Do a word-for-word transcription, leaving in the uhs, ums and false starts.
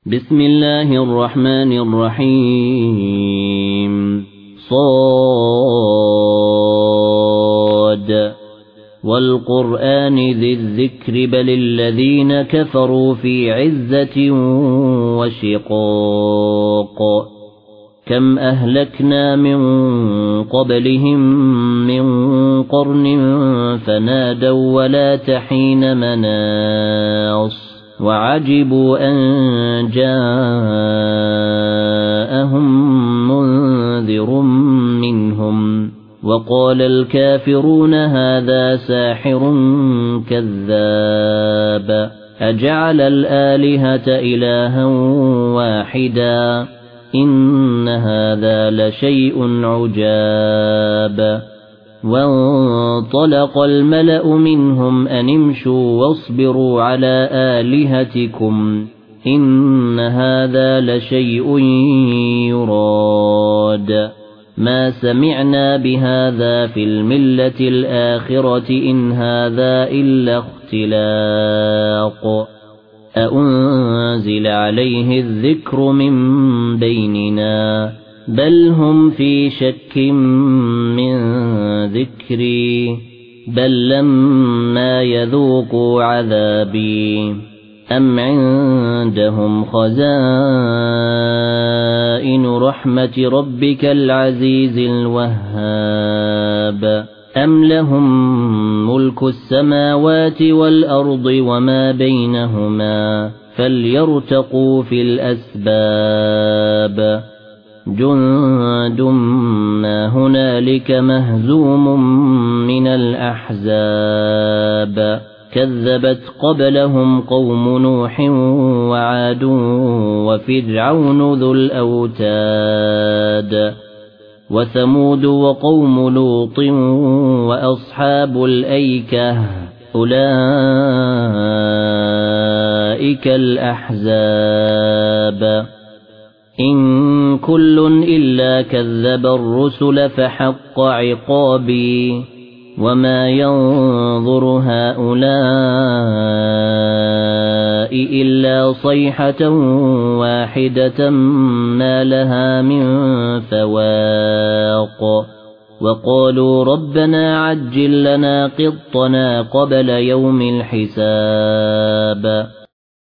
بسم الله الرحمن الرحيم صاد والقرآن ذي الذكر بل الذين كفروا في عزة وشقاق كم أهلكنا من قبلهم من قرن فنادوا ولا تحين مناص وعجبوا أن جاءهم منذر منهم وقال الكافرون هذا ساحر كذاب أجعل الآلهة إلها واحدا إن هذا لشيء عجاب وانطلق الملأ منهم أن امشوا واصبروا على آلهتكم إن هذا لشيء يراد ما سمعنا بهذا في الملة الآخرة إن هذا إلا اختلاق أأنزل عليه الذكر من بيننا بل هم في شك من ذكري بل لما يذوقوا عذابي أم عندهم خزائن رحمة ربك العزيز الوهاب أم لهم ملك السماوات والأرض وما بينهما فليرتقوا في الأسباب جند ما هنالك مهزوم من الأحزاب كذبت قبلهم قوم نوح وعاد وفرعون ذو الأوتاد وثمود وقوم لوط وأصحاب الأيكة أولئك الأحزاب إن كل إلا كذب الرسل فحق عقابي وما ينظر هؤلاء إلا صيحة واحدة ما لها من فواق وقالوا ربنا عجل لنا قطنا قبل يوم الحساب